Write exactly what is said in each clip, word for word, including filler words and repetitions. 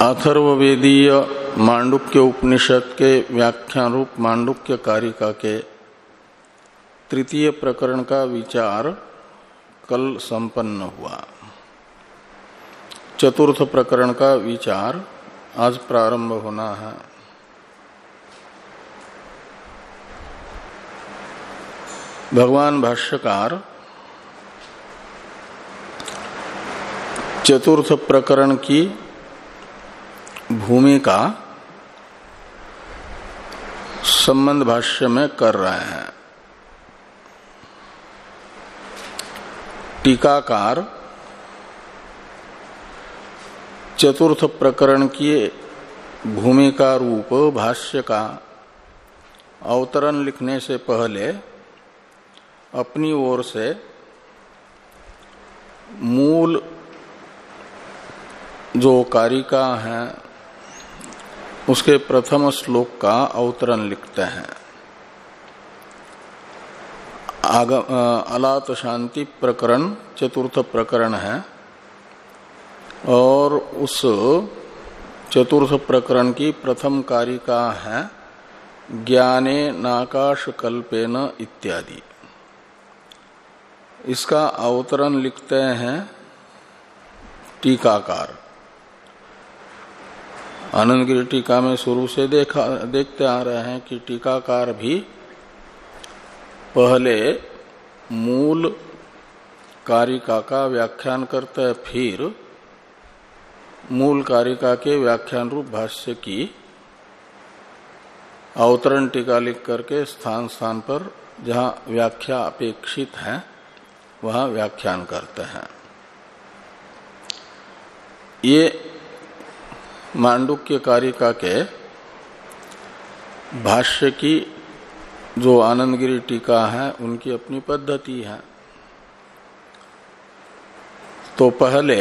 अथर्ववेदीय मांडुक्य उपनिषद के व्याख्यान रूप मांडुक्य कारिका के तृतीय प्रकरण का विचार कल संपन्न हुआ। चतुर्थ प्रकरण का विचार आज प्रारंभ होना है। भगवान भाष्यकार चतुर्थ प्रकरण की भूमिका संबंध भाष्य में कर रहे हैं। टीकाकार चतुर्थ प्रकरण की भूमिका रूप भाष्य का अवतरण लिखने से पहले अपनी ओर से मूल जो कारिका है उसके प्रथम श्लोक का अवतरण लिखते हैं। अलात शांति प्रकरण चतुर्थ प्रकरण है और उस चतुर्थ प्रकरण की प्रथम कारिका है ज्ञाने नाकाश कल्पेन इत्यादि। इसका अवतरण लिखते हैं टीकाकार। आनंदगिरी टीका में शुरू से देखा देखते आ रहे हैं कि टीकाकार भी पहले मूल कारिका का व्याख्यान करते हैं, फिर मूल कारिका के व्याख्यान रूप भाष्य की अवतरण टीका लिख करके स्थान स्थान पर जहां व्याख्या अपेक्षित है वहां व्याख्यान करते हैं। ये मांडुक्य कारिका के भाष्य की जो आनंदगिरी टीका है उनकी अपनी पद्धति है। तो पहले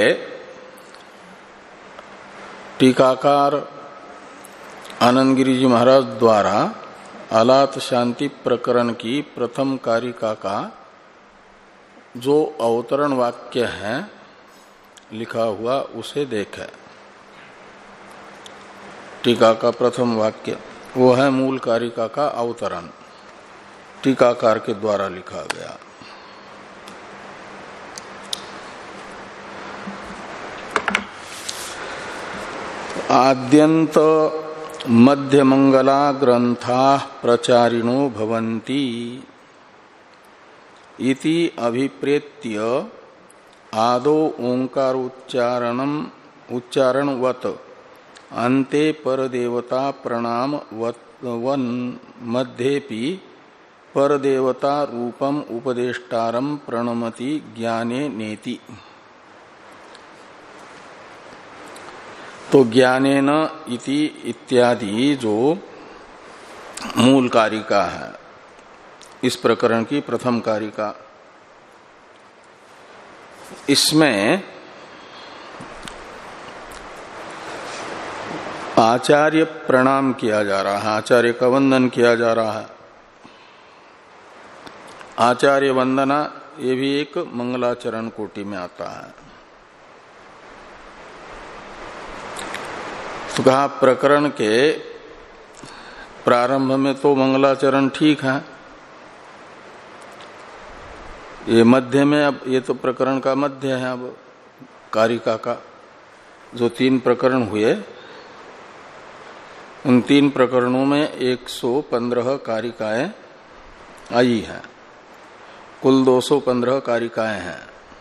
टीकाकार आनंदगिरी जी महाराज द्वारा अलात शांति प्रकरण की प्रथम कारिका का जो अवतरण वाक्य है लिखा हुआ उसे देखें। टीका का प्रथम वाक्य वो है मूल कारिका का अवतरण, टीकाकार के द्वारा लिखा गया। आद्यंत मध्य मंगला ग्रंथा प्रचारिणो भवन्ति इति अभिप्रेत्य आदो ओंकार उच्चारणम उच्चारणवत अन्ते परदेवता प्रणाम वन मध्येपि परदेवता रूपम उपदेष्टारम प्रणमति ज्ञाने नेति। तो ज्ञानेन इति इत्यादि जो मूल कारिका है इस प्रकरण की प्रथम कारिका, इसमें आचार्य प्रणाम किया जा रहा है, आचार्य का वंदन किया जा रहा है। आचार्य वंदना ये भी एक मंगलाचरण कोटि में आता है। तो कहा प्रकरण के प्रारंभ में तो मंगलाचरण ठीक है, ये मध्य में, अब ये तो प्रकरण का मध्य है। अब कारिका का जो तीन प्रकरण हुए उन तीन प्रकरणों में एक सौ पंद्रह कारिकाएं आई हैं, कुल दो सौ पंद्रह कारिकाएं हैं।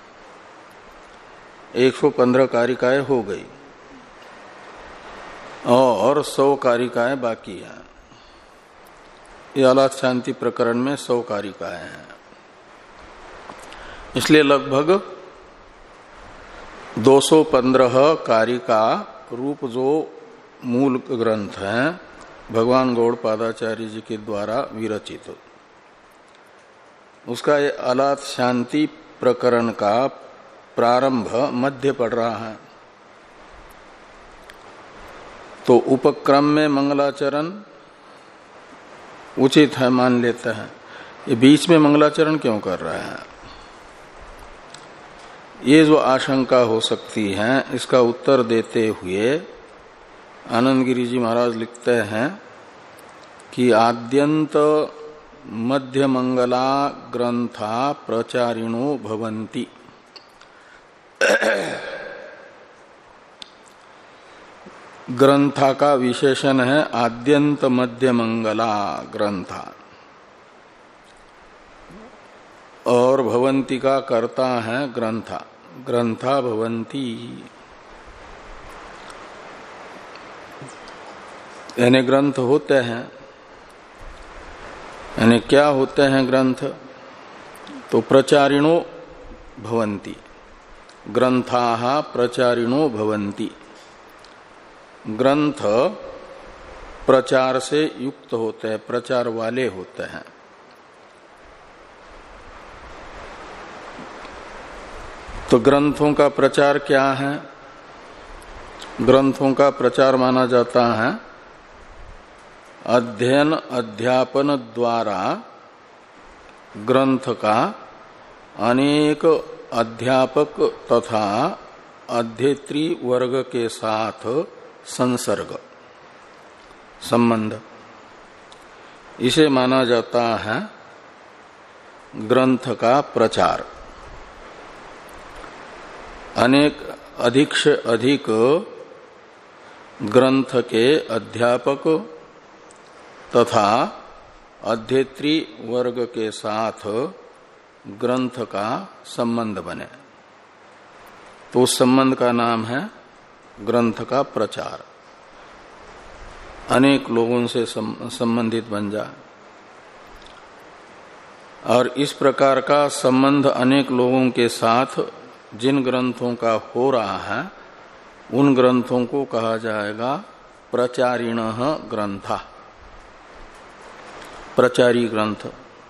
एक सौ पंद्रह कारिकाएं हो गई और सौ कारिकाएं बाकी हैं। ये अलात शांति प्रकरण में सौ कारिकाएं हैं, इसलिए लगभग दो सौ पंद्रह कारिका रूप जो मूल ग्रंथ है भगवान गौड़पादाचार्य जी के द्वारा विरचित, उसका ये अलात शांति प्रकरण का प्रारंभ मध्य पड़ रहा है। तो उपक्रम में मंगलाचरण उचित है मान लेते हैं, ये बीच में मंगलाचरण क्यों कर रहे हैं? ये जो आशंका हो सकती है इसका उत्तर देते हुए आनंद गिरी जी महाराज लिखते हैं कि आद्यंत मध्य मंगला ग्रंथा प्रचारिणो भवन्ति। ग्रंथा का विशेषण है आद्यंत मध्य मंगला ग्रंथा, और भवंती का कर्ता है ग्रंथा, ग्रंथा भवंती। यानी ग्रंथ होते हैं, यानी क्या होते हैं ग्रंथ? तो प्रचारिणो भवन्ति, ग्रंथाः प्रचारिणो भवन्ति। ग्रंथ प्रचार से युक्त होते हैं, प्रचार वाले होते हैं। तो ग्रंथों का प्रचार क्या है? ग्रंथों का प्रचार माना जाता है अध्ययन अध्यापन द्वारा ग्रंथ का अनेक अध्यापक तथा अध्येत्री वर्ग के साथ संसर्ग, संबंध, इसे माना जाता है ग्रंथ का प्रचार। अनेक अधिक से अधिक ग्रंथ के अध्यापक तथा अध्येत्री वर्ग के साथ ग्रंथ का संबंध बने, तो उस संबंध का नाम है ग्रंथ का प्रचार। अनेक लोगों से संबंधित बन जाए, और इस प्रकार का संबंध अनेक लोगों के साथ जिन ग्रंथों का हो रहा है उन ग्रंथों को कहा जाएगा प्रचारिणः ग्रंथा, प्रचारी ग्रंथ।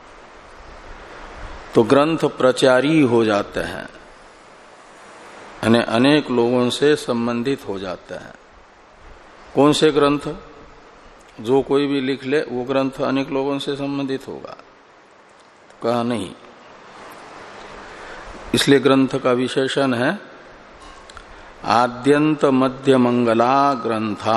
तो ग्रंथ प्रचारी हो जाते हैं, यानी अनेक लोगों से संबंधित हो जाते हैं। कौन से ग्रंथ? जो कोई भी लिख ले वो ग्रंथ अनेक लोगों से संबंधित होगा, कहा नहीं। इसलिए ग्रंथ का विशेषण है आद्यंत मध्य मंगला ग्रंथा।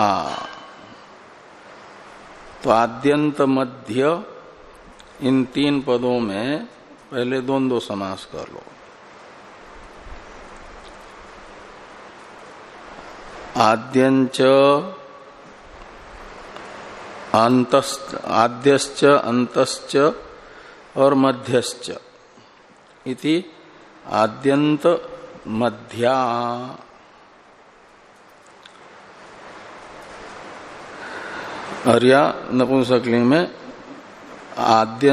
तो आद्यंत मध्य इन तीन पदों में पहले द्वंद्व समास कर लो। आद्यंच अंतश्च, आद्यश्च अंतश्च और मध्यश्च इति आद्यंत मध्या। और या नपुंसकलिंग में आद्य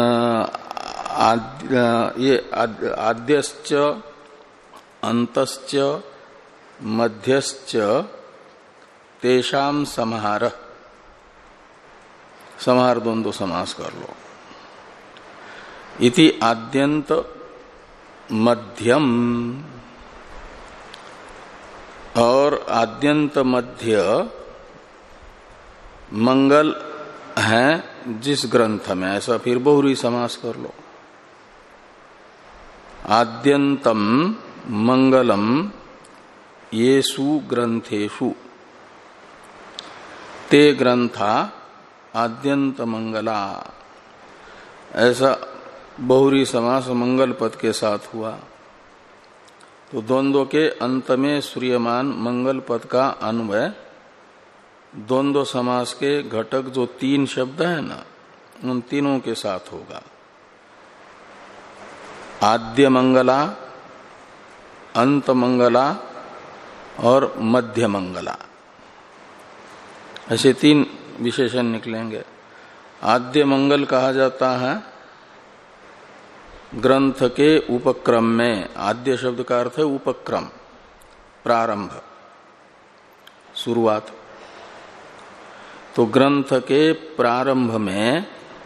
आद्य ये आद्यश्च अंतश्च मध्यश्च तेषाम समाहार, समाहार द्वंद्व समास कर लो। इति आद्यंत मध्यम, और आद्यंत मध्य मंगल है जिस ग्रंथ में, ऐसा फिर बहुरी समास कर लो। आद्यंतम मंगलम येषु ग्रंथेषु ते ग्रंथा आद्यंत मंगला, ऐसा बहुरी समास मंगल पद के साथ हुआ। तो द्वंद्व के अंत में श्रूयमान मंगल पद का अन्वय द्वंद्व समास के घटक जो तीन शब्द है ना, उन तीनों के साथ होगा। आद्य मंगला, अंत मंगला और मध्य मंगला, ऐसे तीन विशेषण निकलेंगे। आद्य मंगल कहा जाता है ग्रंथ के उपक्रम में, आद्य शब्द का अर्थ है उपक्रम, प्रारंभ, शुरुआत। तो ग्रंथ के प्रारंभ में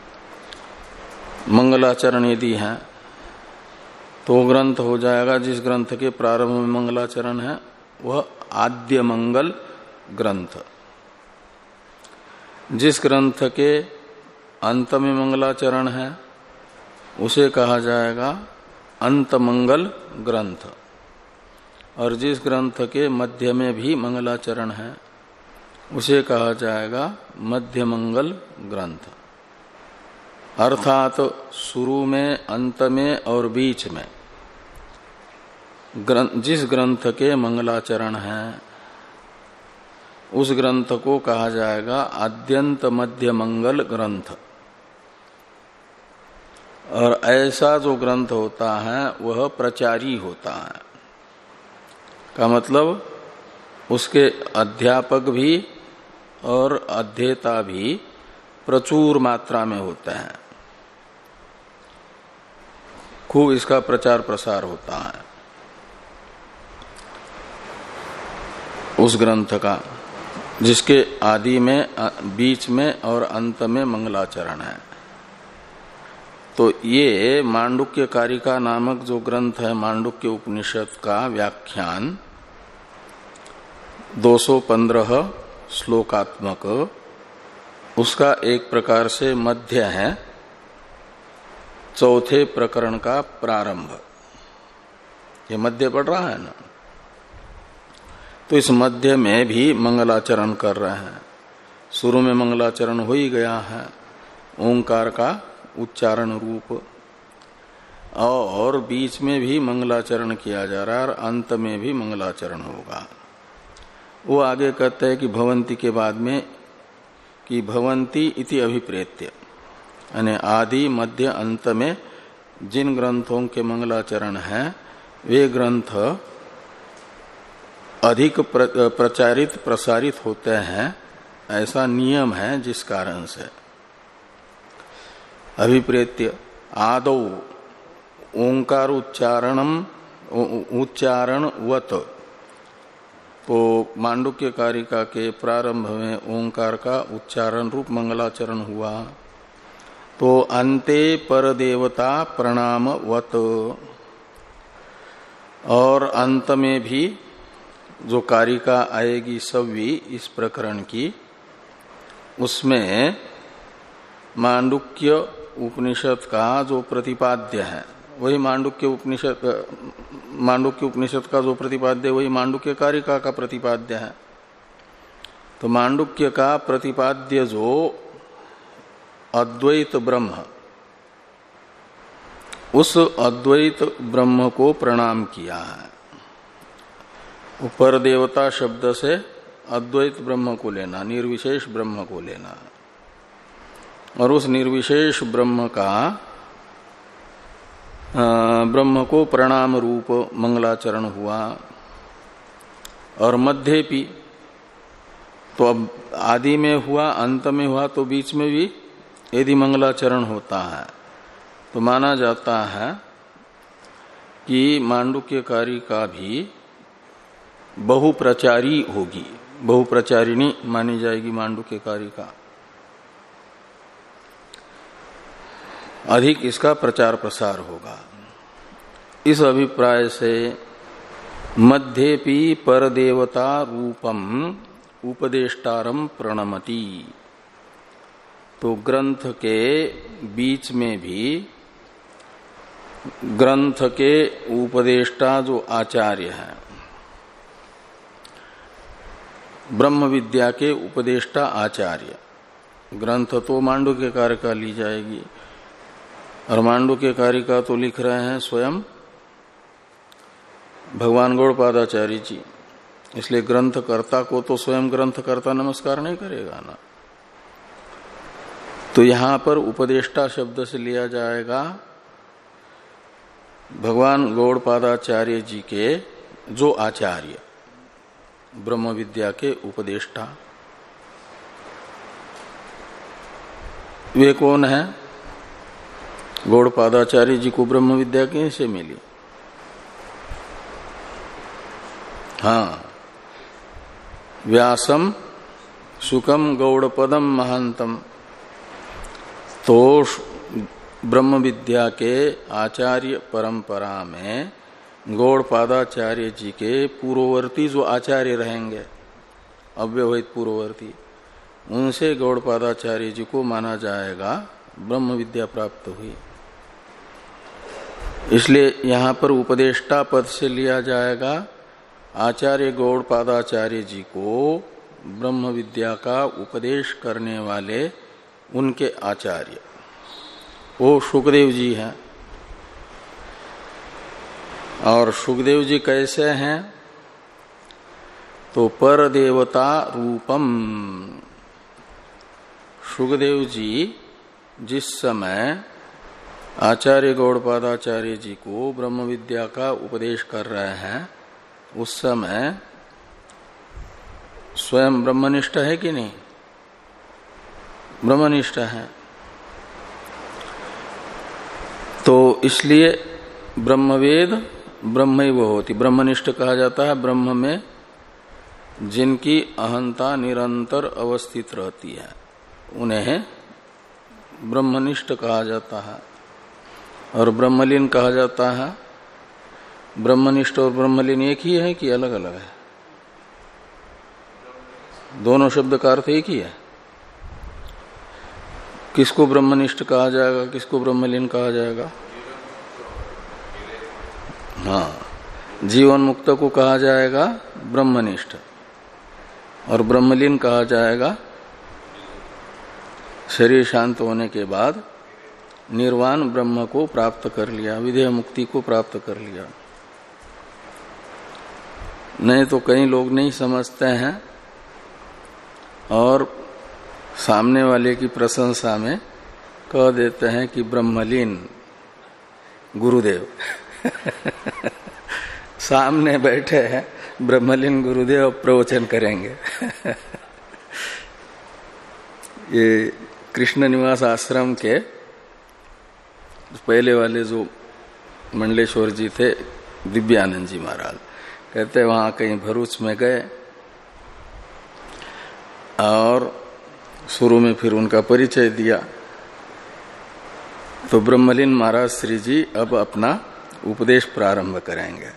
मंगलाचरण यदि है तो ग्रंथ हो जाएगा, जिस ग्रंथ के प्रारंभ में मंगलाचरण है वह आद्य मंगल ग्रंथ। जिस ग्रंथ के अंत में मंगलाचरण है उसे कहा जाएगा अंत मंगल ग्रंथ, और जिस ग्रंथ के मध्य में भी मंगलाचरण है उसे कहा जाएगा मध्य मंगल ग्रंथ। अर्थात शुरू में, अंत में और बीच में ग्रंथ, जिस ग्रंथ के मंगलाचरण है उस ग्रंथ को कहा जाएगा आद्यंत मध्य मंगल ग्रंथ। और ऐसा जो ग्रंथ होता है वह प्रचारी होता है, का मतलब उसके अध्यापक भी और अध्येता भी प्रचुर मात्रा में होते हैं, खूब इसका प्रचार प्रसार होता है उस ग्रंथ का, जिसके आदि में, बीच में और अंत में मंगलाचरण है। तो ये मांडुक्य कारिका नामक जो ग्रंथ है, मांडुक्य उपनिषद का व्याख्यान दो सौ पंद्रह श्लोकात्मक, उसका एक प्रकार से मध्य है, चौथे प्रकरण का प्रारंभ। ये मध्य पढ़ रहा है ना, तो इस मध्य में भी मंगलाचरण कर रहे हैं। शुरू में मंगलाचरण हो ही गया है, ओंकार का उच्चारण रूप, और बीच में भी मंगलाचरण किया जा रहा है और अंत में भी मंगलाचरण होगा। वो आगे कहते हैं कि भवंती के बाद में कि भवंती इति अभिप्रेत्य, यानी आदि मध्य अंत में जिन ग्रंथों के मंगलाचरण हैं वे ग्रंथ अधिक प्रचारित प्रसारित होते हैं, ऐसा नियम है, जिस कारण से अभिप्रेत्य आदौ ओंकार उच्चारणम उच्चारणवत, तो मांडुक्य कारिका के प्रारंभ में ओंकार का उच्चारण रूप मंगलाचरण हुआ, तो अंते पर देवता प्रणामवत, और अंत में भी जो कारिका आएगी सव्वी इस प्रकरण की, उसमें मांडुक्य उपनिषद का जो प्रतिपाद्य है वही मांडुक्य उपनिषद, मांडुक्य उपनिषद का जो प्रतिपाद्य वही मांडुक्य कारिका का प्रतिपाद्य है। तो मांडुक्य का प्रतिपाद्य जो अद्वैत ब्रह्म, उस अद्वैत ब्रह्म को प्रणाम किया है। पर देवता शब्द से अद्वैत ब्रह्म को लेना, निर्विशेष ब्रह्म को लेना, और उस निर्विशेष ब्रह्म का ब्रह्म को प्रणाम रूप मंगलाचरण हुआ। और मध्य भी, तो अब आदि में हुआ, अंत में हुआ, तो बीच में भी यदि मंगलाचरण होता है तो माना जाता है कि मांडुक्य कारिका भी बहुप्रचारी होगी, बहुप्रचारिणी मानी जाएगी मांडुक्य कारिका, अधिक इसका प्रचार प्रसार होगा। इस अभिप्राय से मध्येपि परदेवता रूपम उपदेष्टारम प्रणमति, तो ग्रंथ के बीच में भी ग्रंथ के उपदेष्टा जो आचार्य हैं, ब्रह्म विद्या के उपदेष्टा आचार्य, ग्रंथ तो मांडुक्य कारिका ली जाएगी, और मांडुक्य कारिका तो लिख रहे हैं स्वयं भगवान गौड़पादाचार्य जी, इसलिए ग्रंथकर्ता को तो स्वयं ग्रंथकर्ता नमस्कार नहीं करेगा ना। तो यहां पर उपदेष्टा शब्द से लिया जाएगा भगवान गौड़पादाचार्य जी के जो आचार्य, ब्रह्म विद्या के उपदेष्टा, वे कौन है? गौड़पादाचार्य जी को ब्रह्म विद्या कैसे मिली? हाँ, व्यासम सुकम गौड़पदम महांतम, तो ब्रह्म विद्या के आचार्य परंपरा में गौड़पादाचार्य जी के पूर्ववर्ती जो आचार्य रहेंगे, अव्यवहित पूर्ववर्ती, उनसे गौड़पादाचार्य जी को माना जाएगा ब्रह्म विद्या प्राप्त हुई। इसलिए यहां पर उपदेष्टा पद से लिया जाएगा आचार्य गौड़पादाचार्य जी को ब्रह्म विद्या का उपदेश करने वाले उनके आचार्य वो सुखदेव जी हैं। और सुखदेव जी कैसे हैं? तो पर देवता रूपम। सुखदेव जी जिस समय आचार्य गौड़पादाचार्य जी को ब्रह्म विद्या का उपदेश कर रहे हैं उस समय स्वयं ब्रह्मनिष्ठ है कि नहीं? ब्रह्मनिष्ठ है। तो इसलिए ब्रह्मवेद ब्रह्मैव होती, ब्रह्मनिष्ठ कहा जाता है ब्रह्म में जिनकी अहंता निरंतर अवस्थित रहती है, उन्हें ब्रह्मनिष्ठ कहा जाता है। और ब्रह्मलीन कहा जाता है। ब्रह्मनिष्ठ और ब्रह्मलीन एक ही है कि अलग अलग है? दोनों शब्द का अर्थ एक ही है। किसको ब्रह्मनिष्ठ कहा जाएगा, किसको ब्रह्मलीन कहा जाएगा? हाँ, जीवन मुक्त को कहा जाएगा ब्रह्मनिष्ठ और ब्रह्मलीन कहा जाएगा शरीर शांत होने के बाद निर्वाण ब्रह्म को प्राप्त कर लिया, विदेह मुक्ति को प्राप्त कर लिया। नहीं तो कई लोग नहीं समझते हैं और सामने वाले की प्रशंसा में कह देते हैं कि ब्रह्मलीन गुरुदेव सामने बैठे हैं ब्रह्मलीन गुरुदेव प्रवचन करेंगे ये कृष्ण निवास आश्रम के पहले वाले जो मंडलेश्वर जी थे, दिव्यानंद जी महाराज, कहते वहां कहीं भरूच में गए और शुरू में फिर उनका परिचय दिया। तो ब्रह्मलीन महाराज श्री जी अब अपना उपदेश प्रारंभ करेंगे,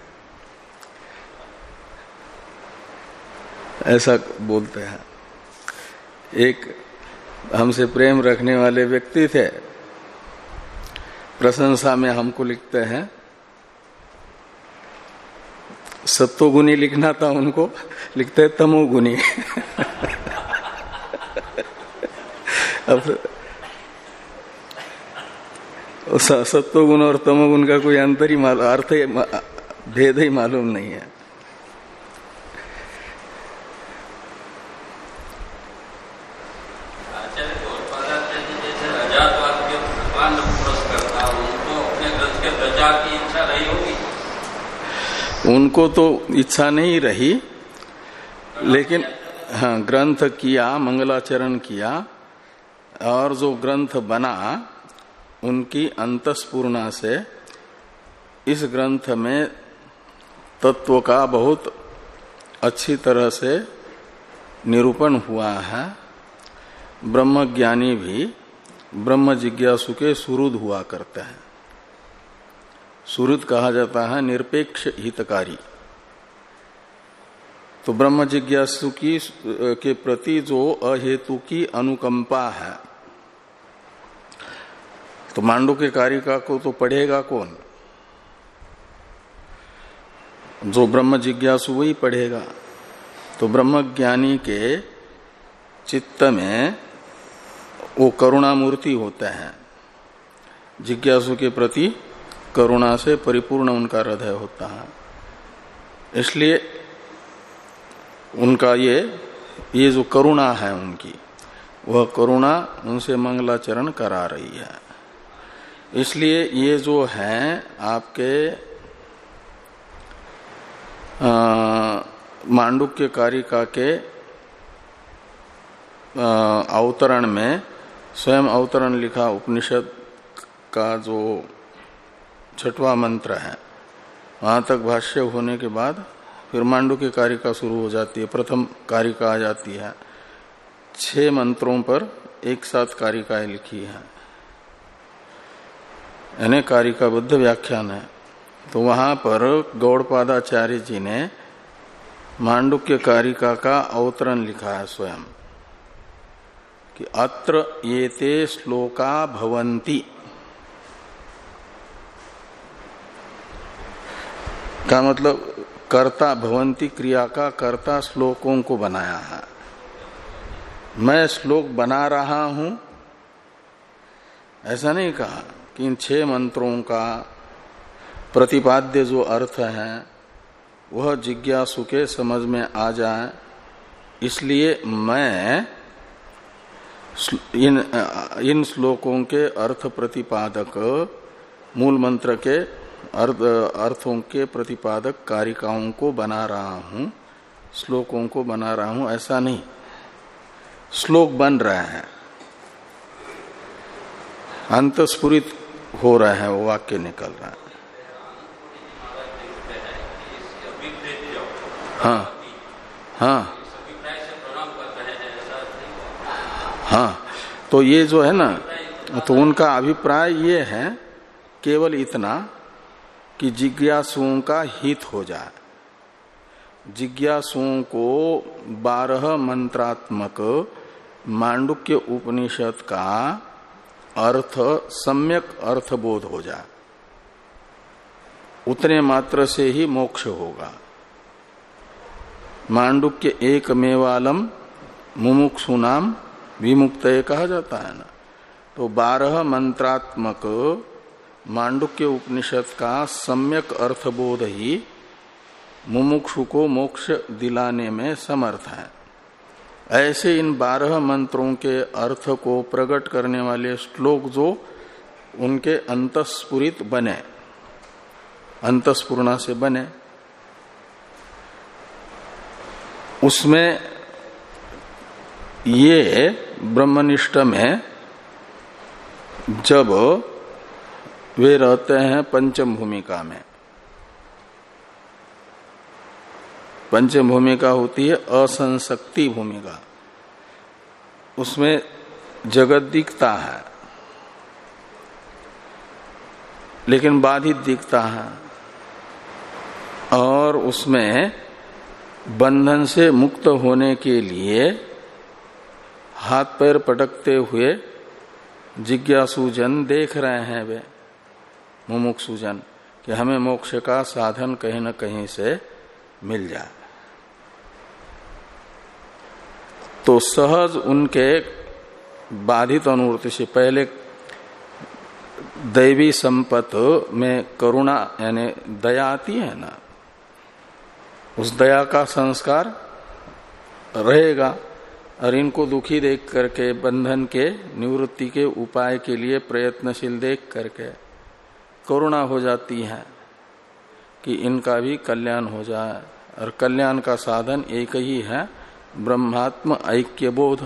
ऐसा बोलते हैं। एक हमसे प्रेम रखने वाले व्यक्ति थे, प्रशंसा में हमको लिखते हैं, सत्वगुणी लिखना था उनको, लिखते हैं तमोगुणी अब सत्वगुण और तमोगुण का कोई अंतर ही मालूम, अर्थ भेद ही मालूम नहीं है। उनको तो इच्छा नहीं रही, लेकिन हाँ ग्रंथ किया, मंगलाचरण किया और जो ग्रंथ बना उनकी अंतस्पूर्णा से इस ग्रंथ में तत्व का बहुत अच्छी तरह से निरूपण हुआ है। ब्रह्मज्ञानी भी ब्रह्म जिज्ञासु के सुहृद हुआ करते हैं। सुहृद कहा जाता है निरपेक्ष हितकारी। तो ब्रह्म जिज्ञासु की के प्रति जो अहेतु की अनुकंपा है, तो मांडुक्य कारिका को तो पढ़ेगा कौन? जो ब्रह्म जिज्ञासु वही पढ़ेगा। तो ब्रह्मज्ञानी के चित्त में वो करुणामूर्ति होते हैं, जिज्ञासु के प्रति करुणा से परिपूर्ण उनका हृदय होता है। इसलिए उनका ये ये जो करुणा है उनकी, वह करुणा उनसे मंगलाचरण करा रही है। इसलिए ये जो हैं आपके मांडुक्य कारिका के अवतरण में स्वयं अवतरण लिखा उपनिषद का जो छठवां मंत्र है, वहां तक भाष्य होने के बाद फिर मांडुक्य कारिका शुरू हो जाती है, प्रथम कारिका आ जाती है। छह मंत्रों पर एक साथ कारिकाएं लिखी है, यानी कारिकाबद्ध व्याख्यान है। तो वहां पर गौड़पादाचार्य जी ने मांडुक्य कारिका का अवतरण लिखा है स्वयं कि अत्र येते श्लोका भवन्ति, का मतलब कर्ता भवंती क्रिया का कर्ता श्लोकों को बनाया है। मैं श्लोक बना रहा हूं ऐसा नहीं कहा कि इन छह मंत्रों का प्रतिपाद्य जो अर्थ है वह जिज्ञासु के समझ में आ जाए, इसलिए मैं इन इन श्लोकों के अर्थ प्रतिपादक मूल मंत्र के अर्थ अर्थों के प्रतिपादक कारिकाओं को बना रहा हूं, श्लोकों को बना रहा हूं, ऐसा नहीं। श्लोक बन रहे हैं, अंतस्फुरित हो रहे हैं, वो वाक्य निकल रहा है। हाँ हाँ हाँ, तो ये जो है ना, तो उनका अभिप्राय ये है केवल इतना कि जिज्ञासुओं का हित हो जाए। जिज्ञासुओं को बारह मंत्रात्मक मांडुक्य उपनिषद का अर्थ सम्यक अर्थबोध हो जाए, उतने मात्र से ही मोक्ष होगा। मांडुक्य एक मेवालम मुमुक्षुनाम विमुक्तये कहा जाता है ना। तो बारह मंत्रात्मक मांडुक्य उपनिषद का सम्यक अर्थबोध ही मुमुक्षु को मोक्ष दिलाने में समर्थ है। ऐसे इन बारह मंत्रों के अर्थ को प्रकट करने वाले श्लोक जो उनके अंतस्फुरित बने, अंतस्फुरणा से बने, उसमें ये ब्रह्मनिष्ठ में जब वे रहते हैं पंचम भूमिका में, पंचम भूमिका होती है असंशक्ति भूमिका, उसमें जगत दिखता है लेकिन बाधित दिखता है, और उसमें बंधन से मुक्त होने के लिए हाथ पैर पटकते हुए जिज्ञासुजन देख रहे हैं वे मुमुक्षुजन कि हमें मोक्ष का साधन कहीं न कहीं से मिल जाए। तो सहज उनके बाधित अनुवृत्ति से पहले दैवी संपत में करुणा यानी दया आती है ना, उस दया का संस्कार रहेगा, और इनको दुखी देख करके बंधन के निवृत्ति के उपाय के लिए प्रयत्नशील देख करके करुणा हो जाती है कि इनका भी कल्याण हो जाए। और कल्याण का साधन एक ही है, ब्रह्मात्म ऐक्य बोध।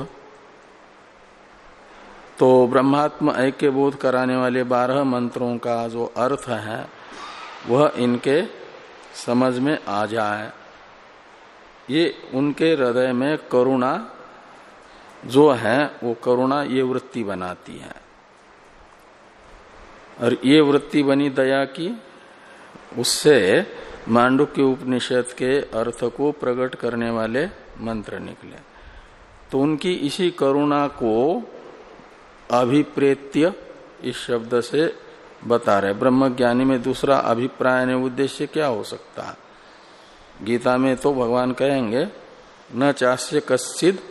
तो ब्रह्मात्म ऐक्य बोध कराने वाले बारह मंत्रों का जो अर्थ है वह इनके समझ में आ जाए, ये उनके हृदय में करुणा जो है वो करुणा ये वृत्ति बनाती है। और ये वृत्ति बनी दया की, उससे मांडुक्य उपनिषद के अर्थ को प्रकट करने वाले मंत्र निकले। तो उनकी इसी करुणा को अभिप्रेत्य इस शब्द से बता रहे। ब्रह्मज्ञानी में दूसरा अभिप्राय ने उद्देश्य क्या हो सकता है? गीता में तो भगवान कहेंगे न चास्य कश्चिद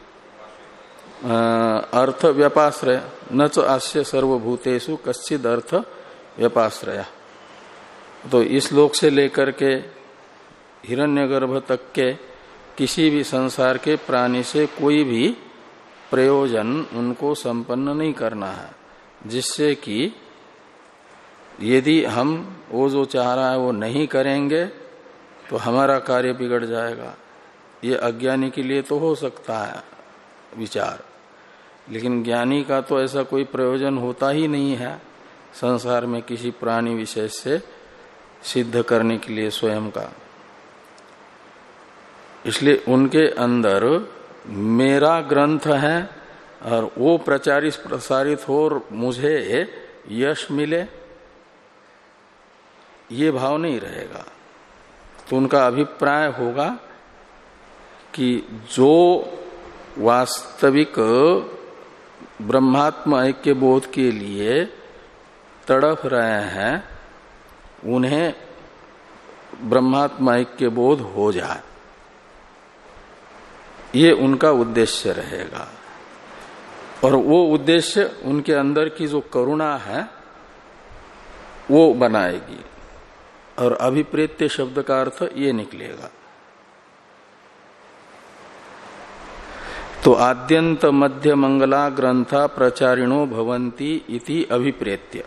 अर्थ व्यपाश्रय न च आस्य सर्वभूतेषु कश्चिद अर्थ व्यपाश्रय। तो इस लोक से लेकर के हिरण्यगर्भ तक के किसी भी संसार के प्राणी से कोई भी प्रयोजन उनको संपन्न नहीं करना है, जिससे कि यदि हम वो जो चाह रहा है वो नहीं करेंगे तो हमारा कार्य बिगड़ जाएगा। ये अज्ञानी के लिए तो हो सकता है विचार, लेकिन ज्ञानी का तो ऐसा कोई प्रयोजन होता ही नहीं है संसार में किसी प्राणी विशेष से सिद्ध करने के लिए स्वयं का। इसलिए उनके अंदर मेरा ग्रंथ है और वो प्रचारित प्रसारित हो और मुझे यश मिले, ये भाव नहीं रहेगा। तो उनका अभिप्राय होगा कि जो वास्तविक ब्रह्मात्म ऐक्य बोध के लिए तड़फ रहे हैं उन्हें ब्रह्मात्म ऐक्य बोध हो जाए। ये उनका उद्देश्य रहेगा। और वो उद्देश्य उनके अंदर की जो करुणा है वो बनाएगी। और अभिप्रेत्य शब्द का अर्थ ये निकलेगा। तो आद्यंत मध्य मंगला ग्रंथा प्रचारिणो भवंती इति अभिप्रेत्य।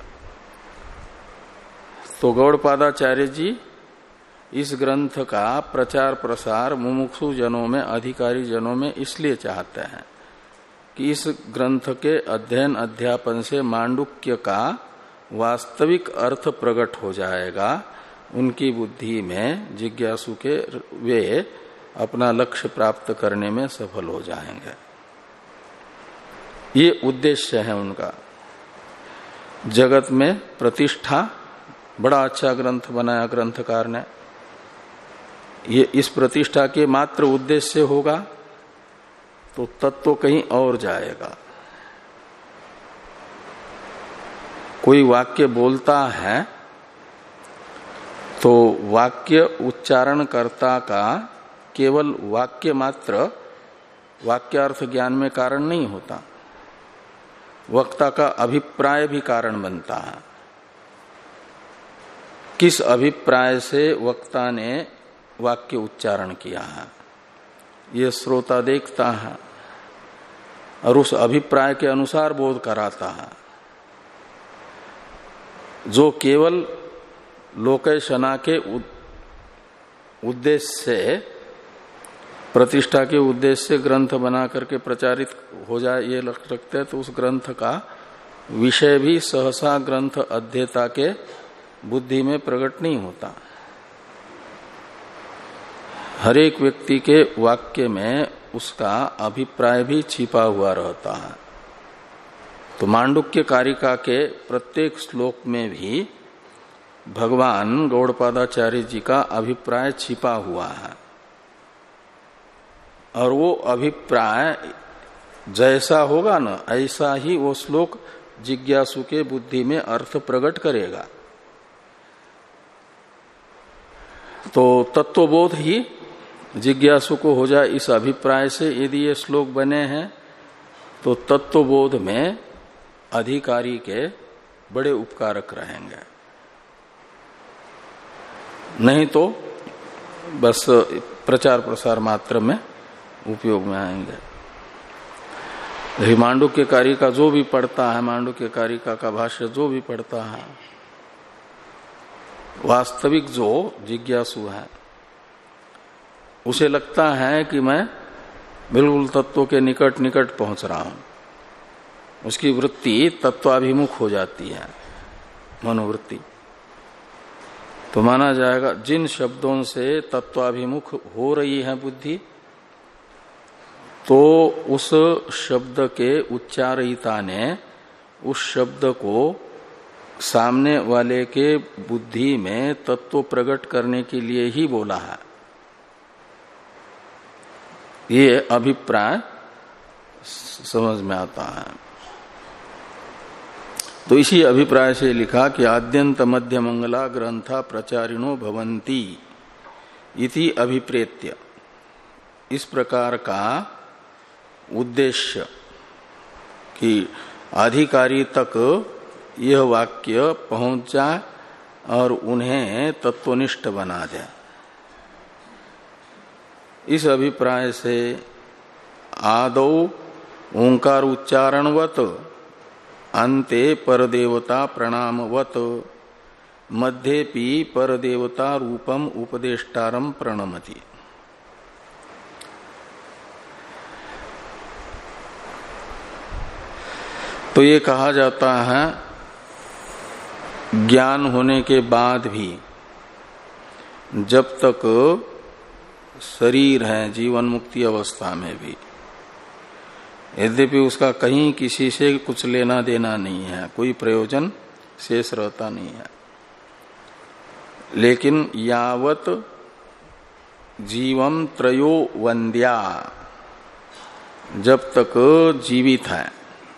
तो गौड़पादाचार्य जी इस ग्रंथ का प्रचार प्रसार मुमुक्षु जनों में, अधिकारी जनों में इसलिए चाहते हैं कि इस ग्रंथ के अध्ययन अध्यापन से मांडुक्य का वास्तविक अर्थ प्रकट हो जाएगा। उनकी बुद्धि में जिज्ञासु के वे अपना लक्ष्य प्राप्त करने में सफल हो जाएंगे। ये उद्देश्य है उनका। जगत में प्रतिष्ठा, बड़ा अच्छा ग्रंथ बनाया ग्रंथकार ने, ये इस प्रतिष्ठा के मात्र उद्देश्य होगा तो तत्व कहीं और जाएगा। कोई वाक्य बोलता है तो वाक्य उच्चारणकर्ता का केवल वाक्य मात्र वाक्यार्थ ज्ञान में कारण नहीं होता, वक्ता का अभिप्राय भी कारण बनता है। किस अभिप्राय से वक्ता ने वाक्य उच्चारण किया है ये श्रोता देखता है और उस अभिप्राय के अनुसार बोध कराता है। जो केवल लोकेशना के उद्देश्य से, प्रतिष्ठा के उद्देश्य से ग्रंथ बना करके प्रचारित हो जाए ये लक्ष्य रखते हैं, तो उस ग्रंथ का विषय भी सहसा ग्रंथ अध्येता के बुद्धि में प्रकट नहीं होता। हर एक व्यक्ति के वाक्य में उसका अभिप्राय भी छिपा हुआ रहता है। तो मांडुक्य कारिका के प्रत्येक श्लोक में भी भगवान गौड़पादाचार्य जी का अभिप्राय छिपा हुआ है। और वो अभिप्राय जैसा होगा ना, ऐसा ही वो श्लोक जिज्ञासु के बुद्धि में अर्थ प्रकट करेगा। तो तत्वबोध ही जिज्ञासु को हो जाए इस अभिप्राय से यदि ये श्लोक बने हैं तो तत्वबोध में अधिकारी के बड़े उपकारक रहेंगे। नहीं तो बस प्रचार प्रसार मात्र में उपयोग में आएंगे। मांडुक्य कारिका जो भी पढ़ता है, मांडुक्य कारिका का भाष्य जो भी पढ़ता है, वास्तविक जो जिज्ञासु है उसे लगता है कि मैं बिल्कुल तत्व के निकट निकट पहुंच रहा हूं। उसकी वृत्ति तत्वाभिमुख हो जाती है, मनोवृत्ति। तो माना जाएगा जिन शब्दों से तत्वाभिमुख हो रही है बुद्धि, तो उस शब्द के उच्चारिता ने उस शब्द को सामने वाले के बुद्धि में तत्व प्रकट करने के लिए ही बोला है। ये अभिप्राय समझ में आता है। तो इसी अभिप्राय से लिखा कि आद्यंत मध्य मंगला ग्रंथा प्रचारिणो भवंती इति अभिप्रेत्य। इस प्रकार का उद्देश्य कि अधिकारी तक यह वाक्य पहुंच जाए और उन्हें तत्वनिष्ठ बना दे, इस अभिप्राय से आदौ ओंकार उच्चारणवत, अन्ते परदेवता प्रणामवत, मध्येपि परदेवता रूपम उपदेष्टारम प्रणमति। तो ये कहा जाता है ज्ञान होने के बाद भी जब तक शरीर है जीवन मुक्ति अवस्था में भी, यद्यपि उसका कहीं किसी से कुछ लेना देना नहीं है, कोई प्रयोजन शेष रहता नहीं है, लेकिन यावत जीवम त्रयो वंद्या, जब तक जीवित है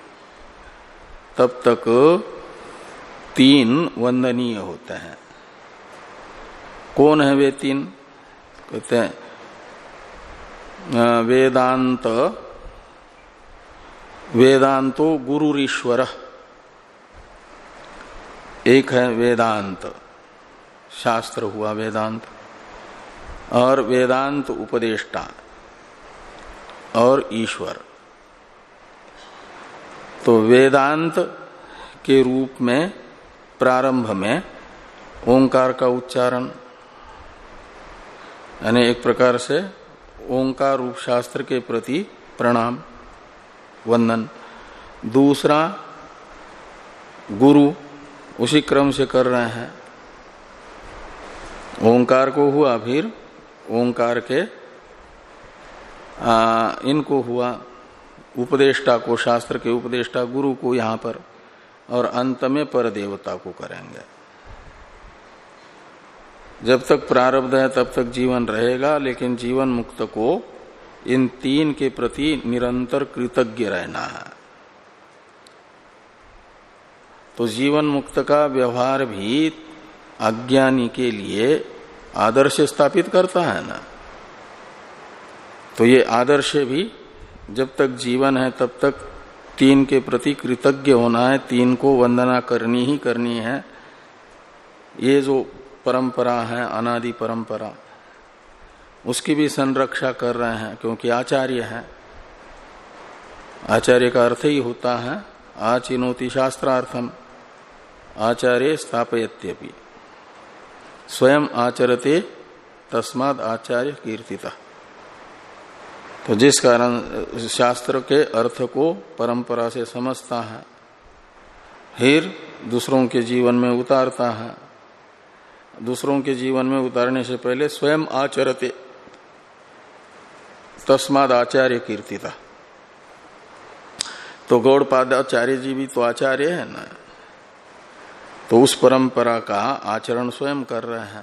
तब तक तीन वंदनीय होते हैं। कौन है वे तीन? कहते हैं वेदांत वेदांतो गुरुरीश्वर, एक है वेदांत शास्त्र हुआ वेदांत, और वेदांत उपदेष्टा और ईश्वर। तो वेदांत के रूप में प्रारंभ में ओंकार का उच्चारण, यानी एक प्रकार से ओंकार रूप शास्त्र के प्रति प्रणाम वंदन। दूसरा गुरु, उसी क्रम से कर रहे हैं। ओंकार को हुआ, फिर ओंकार के आ, इनको हुआ उपदेष्टा को, शास्त्र के उपदेष्टा गुरु को यहां पर, और अंत में पर देवता को करेंगे। जब तक प्रारब्ध है तब तक जीवन रहेगा, लेकिन जीवन मुक्त को इन तीन के प्रति निरंतर कृतज्ञ रहना है। तो जीवन मुक्त का व्यवहार भी अज्ञानी के लिए आदर्श स्थापित करता है ना। तो ये आदर्श भी जब तक जीवन है तब तक तीन के प्रति कृतज्ञ होना है, तीन को वंदना करनी ही करनी है। ये जो परंपरा है, अनादि परंपरा, उसकी भी संरक्षा कर रहे हैं, क्योंकि आचार्य है। आचार्य का अर्थ ही होता है आचिनोति शास्त्रार्थम, आचार्य स्थापयत्यपि, स्वयं आचरते तस्माद आचार्य कीर्तिता। तो जिस कारण शास्त्र के अर्थ को परंपरा से समझता है, फिर दूसरों के जीवन में उतारता है। दूसरों के जीवन में उतारने से पहले स्वयं आचरते तस्माद आचार्य कीर्तिता। तो गौड़पादाचार्य जी भी तो आचार्य है ना, तो उस परंपरा का आचरण स्वयं कर रहे हैं।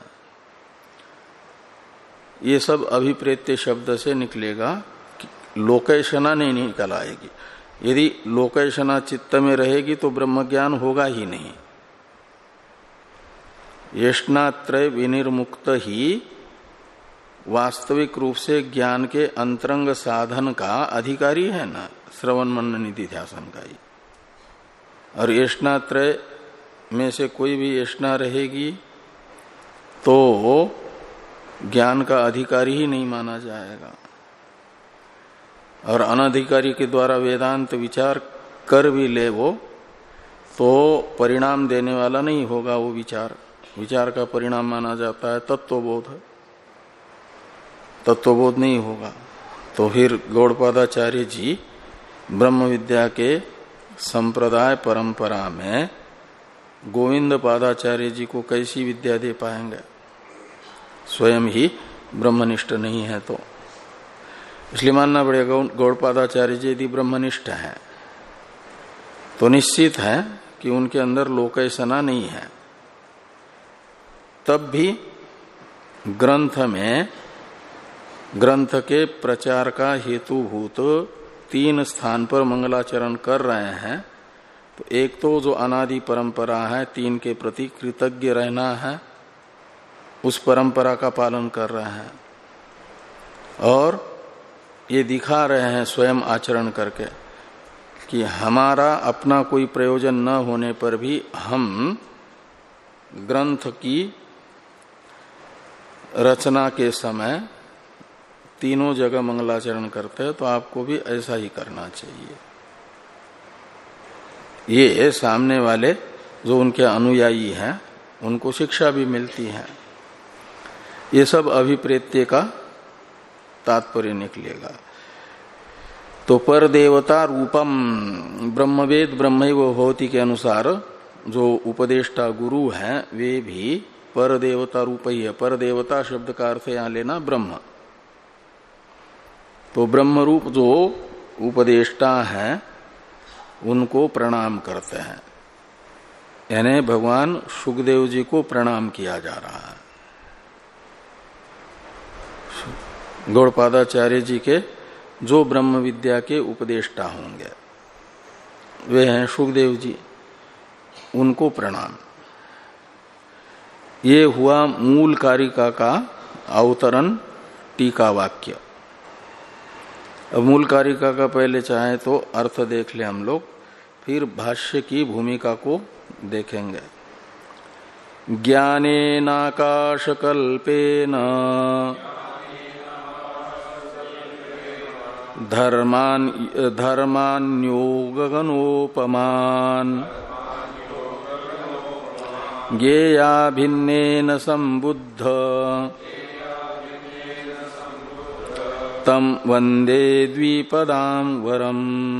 ये सब अभिप्रेत्य शब्द से निकलेगा, लोकेशना नहीं निकल आएगी। यदि लोकेशना चित्त में रहेगी तो ब्रह्म ज्ञान होगा ही नहीं। येष्णात्रय विनिर्मुक्त ही वास्तविक रूप से ज्ञान के अंतरंग साधन का अधिकारी है ना, श्रवण मनन निधि ध्यासन का ही। और येष्णात्रय में से कोई भी येष्णा रहेगी तो ज्ञान का अधिकारी ही नहीं माना जाएगा। और अनधिकारी के द्वारा वेदांत विचार कर भी ले वो, तो परिणाम देने वाला नहीं होगा वो विचार। विचार का परिणाम माना जाता है तत्वबोध, तत्वबोध नहीं होगा। तो फिर गौड़पादाचार्य जी ब्रह्म विद्या के संप्रदाय परंपरा में गोविंद पादाचार्य जी को कैसी विद्या दे पाएंगे, स्वयं ही ब्रह्मनिष्ठ नहीं है। तो इसलिए मानना पड़ेगा गौड़पादाचार्य जी यदि ब्रह्मनिष्ठ है तो निश्चित है कि उनके अंदर लोकैसना नहीं है। तब भी ग्रंथ में ग्रंथ के प्रचार का हेतुभूत तीन स्थान पर मंगलाचरण कर रहे हैं। तो एक तो जो अनादि परंपरा है, तीन के प्रति कृतज्ञ रहना है, उस परंपरा का पालन कर रहे हैं। और ये दिखा रहे हैं स्वयं आचरण करके कि हमारा अपना कोई प्रयोजन न होने पर भी हम ग्रंथ की रचना के समय तीनों जगह मंगलाचरण करते हैं, तो आपको भी ऐसा ही करना चाहिए। ये सामने वाले जो उनके अनुयायी हैं उनको शिक्षा भी मिलती है। ये सब अभिप्रेत्य का तात्पर्य निकलेगा। तो पर देवता रूपम ब्रह्मवेद ब्रह्मैव भवति के अनुसार जो उपदेष्टा गुरु हैं वे भी पर देवता रूप ही है। पर देवता शब्द का अर्थ यहां लेना ब्रह्म। तो ब्रह्म रूप जो उपदेष्टा हैं उनको प्रणाम करते हैं, यानी भगवान शुकदेव जी को प्रणाम किया जा रहा है। गौड़पादाचार्य जी के जो ब्रह्म विद्या के उपदेष्टा होंगे वे हैं शुकदेव जी, उनको प्रणाम। ये हुआ मूल कारिका का अवतरण टीका वाक्य। अब मूल कारिका का पहले चाहे तो अर्थ देख ले हम लोग, फिर भाष्य की भूमिका को देखेंगे। ज्ञानेनाकाशकल्पेन धर्मान धर्मान्योगगनोपमान ज्ञेया भिन्नेन संबुद्ध तम वंदे द्विपदां वरम।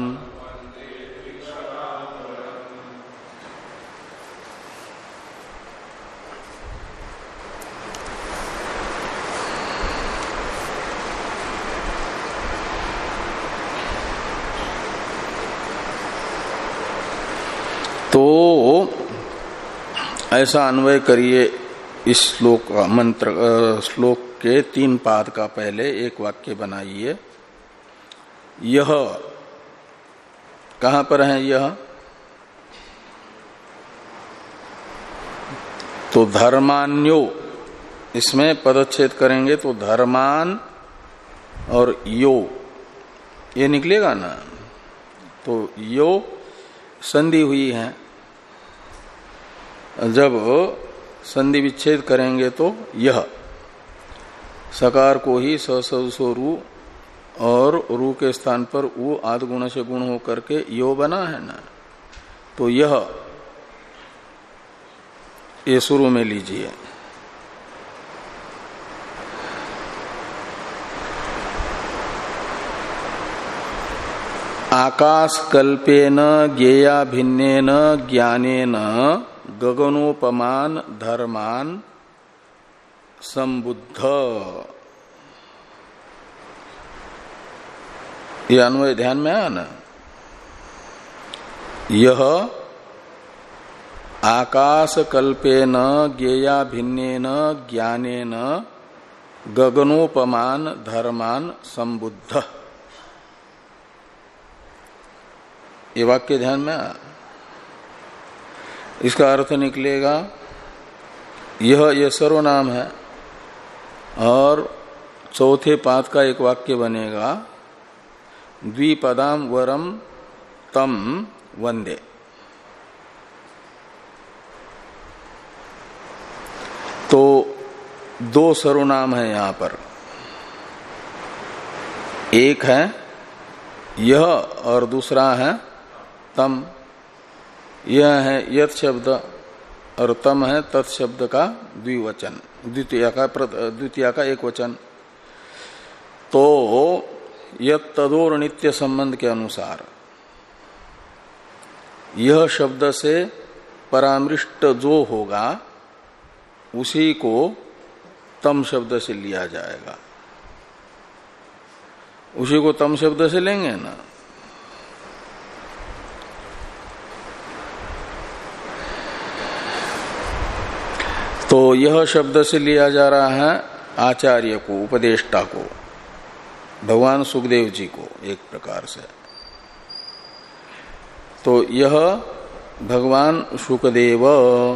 तो ऐसा अन्वय करिए इस श्लोक मंत्र श्लोक के तीन पाद का पहले एक वाक्य बनाइए। यह कहां पर है? यह तो धर्मान्यो, इसमें पदच्छेद करेंगे तो धर्मान और यो ये निकलेगा ना। तो यो संधि हुई है, जब संधि विच्छेद करेंगे तो यह सकार को ही स सो रू और रू के स्थान पर ऊ आदि गुण से गुण हो करके यो बना है ना। तो यह ये शुरू में लीजिए। आकाश कल्पेन ज्ञेया भिन्नेन ज्ञानेन गगनोपमान धर्मान संबुद्ध। ये अन्वय ध्यान में आया ना। यह आकाश कल्पेन ज्ञेया भिन्नेन ज्ञानेन गगनोपमान धर्मान संबुद्ध, ये वाक्य ध्यान में आया। इसका अर्थ निकलेगा यह ये सर्वनाम है और चौथे पाद का एक वाक्य बनेगा द्विपदाम वरम तम वंदे। तो दो सर्वनाम है यहां पर, एक है यह और दूसरा है तम। यह है यत शब्द और तम है तत् शब्द का द्विवचन, द्वितीय का द्वितीय का एक वचन। तो यत तदोर नित्य संबंध के अनुसार यह शब्द से परामृष्ट जो होगा उसी को तम शब्द से लिया जाएगा। उसी को तम शब्द से लेंगे ना। तो यह शब्द से लिया जा रहा है आचार्य को, उपदेष्टा को, भगवान सुखदेव जी को एक प्रकार से। तो यह भगवान सुखदेव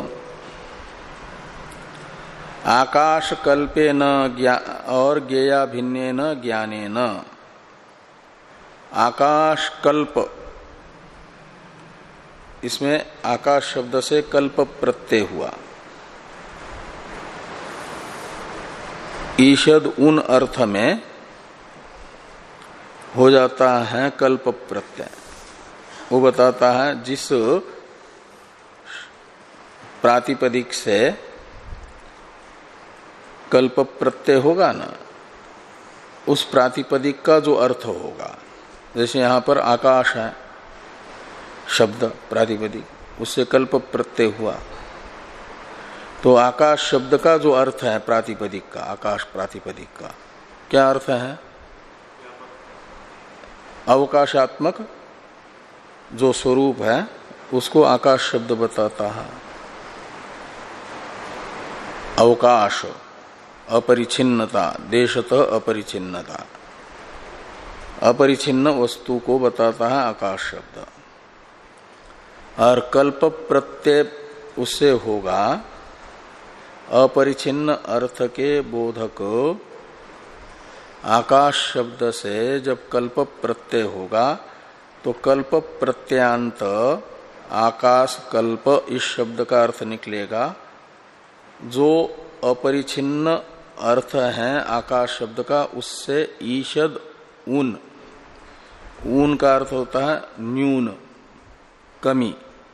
आकाश कल्पे न और ज्ञेया भिन्ने न ज्ञाने न, आकाश कल्प, इसमें आकाश शब्द से कल्प प्रत्यय हुआ। ईषद उन अर्थ में हो जाता है कल्प प्रत्यय। वो बताता है जिस प्रातिपदिक से कल्प प्रत्यय होगा ना, उस प्रातिपदिक का जो अर्थ होगा। जैसे यहां पर आकाश है शब्द प्रातिपदिक, उससे कल्प प्रत्यय हुआ। तो आकाश शब्द का जो अर्थ है प्रातिपदिक का, आकाश प्रातिपदिक का क्या अर्थ है? अवकाशात्मक जो स्वरूप है उसको आकाश शब्द बताता है। अवकाश, अपरिछिन्नता, देशतः अपरिछिन्नता, अपरिछिन्न वस्तु को बताता है आकाश शब्द। और कल्प प्रत्यय उससे होगा अपरिछिन्न अर्थ के बोधक आकाश शब्द से जब कल्प प्रत्यय होगा तो कल्प प्रत्ययांत आकाश कल्प इस शब्द का अर्थ निकलेगा। जो अपरिछिन्न अर्थ है आकाश शब्द का उससे ईषद ऊन, ऊन का अर्थ होता है न्यून, कमी।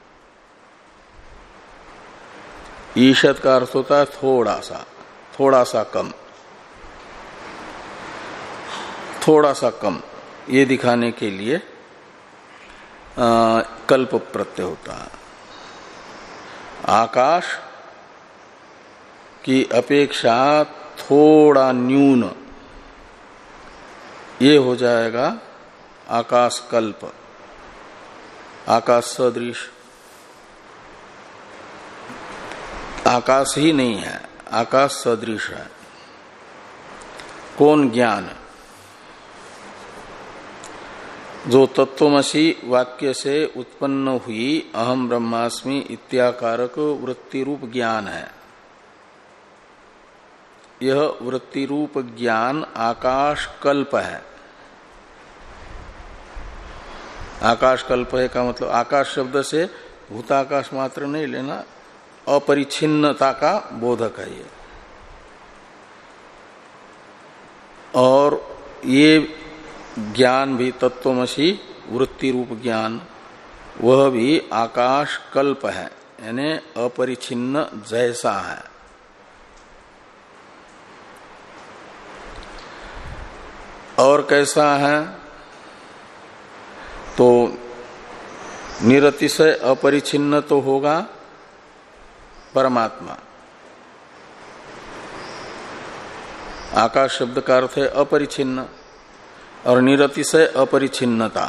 ईषद का अर्थ होता है थोड़ा सा, थोड़ा सा कम, थोड़ा सा कम, ये दिखाने के लिए आ, कल्प प्रत्यय होता है। आकाश की अपेक्षा थोड़ा न्यून, ये हो जाएगा आकाश कल्प, आकाश सदृश। आकाश ही नहीं है, आकाश सदृश है। कौन ज्ञान? जो तत्वमसि वाक्य से उत्पन्न हुई अहम ब्रह्मास्मि इत्याकारक वृत्ति रूप ज्ञान है। यह वृत्ति रूप ज्ञान आकाश कल्प है। आकाश कल्प है का मतलब आकाश शब्द से भूताकाश मात्र नहीं लेना, अपरिछिन्नता का बोधक है ये। और ये ज्ञान भी तत्वमसि वृत्ति रूप ज्ञान, वह भी आकाश कल्प है, यानी अपरिछिन्न जैसा है। और कैसा है? तो निरतिशय अपरिछिन्न तो होगा परमात्मा। आकाश शब्द का अर्थ है अपरिछिन्न, और निरतिशय अपरिछिन्नता,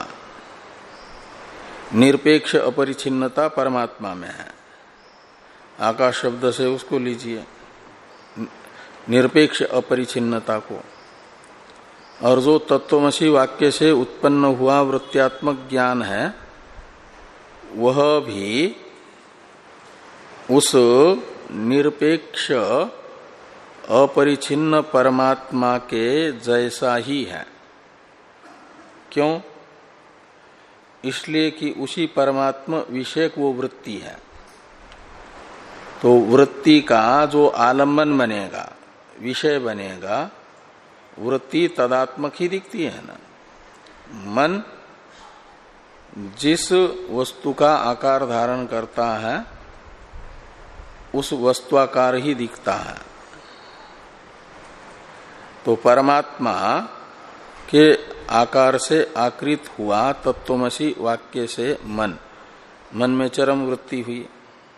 निरपेक्ष अपरिछिन्नता परमात्मा में है। आकाश शब्द से उसको लीजिए, निरपेक्ष अपरिछिन्नता को। और जो तत्वमसि वाक्य से उत्पन्न हुआ वृत्त्यात्मक ज्ञान है, वह भी उस निरपेक्ष अपरिछिन्न परमात्मा के जैसा ही है। क्यों? इसलिए कि उसी परमात्मा विषयक वो वृत्ति है। तो वृत्ति का जो आलम्बन बनेगा, विषय बनेगा, वृत्ति तदात्मक ही दिखती है ना। मन जिस वस्तु का आकार धारण करता है उस वस्तुआकार ही दिखता है। तो परमात्मा के आकार से आकृत हुआ तत्वमसि वाक्य से मन, मन में चरम वृत्ति हुई।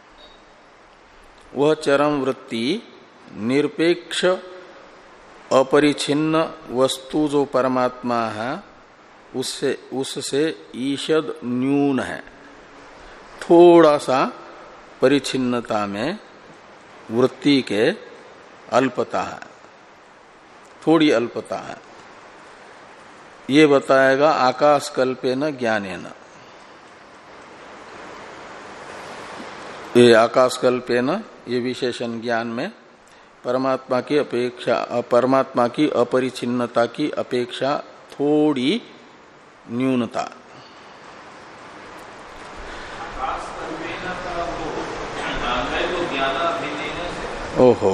वह चरम वृत्ति निरपेक्ष अपरिछिन्न वस्तु जो परमात्मा है उससे उससे ईषद न्यून है। थोड़ा सा परिछिन्नता में वृत्ति के अल्पता है, थोड़ी अल्पता है। ये बताएगा आकाश कल्पेन ज्ञानेन। ये आकाश कल्पेन, ये विशेषण ज्ञान में परमात्मा की अपेक्षा, परमात्मा की अपरिछिन्नता की अपेक्षा थोड़ी न्यूनता। ओहो,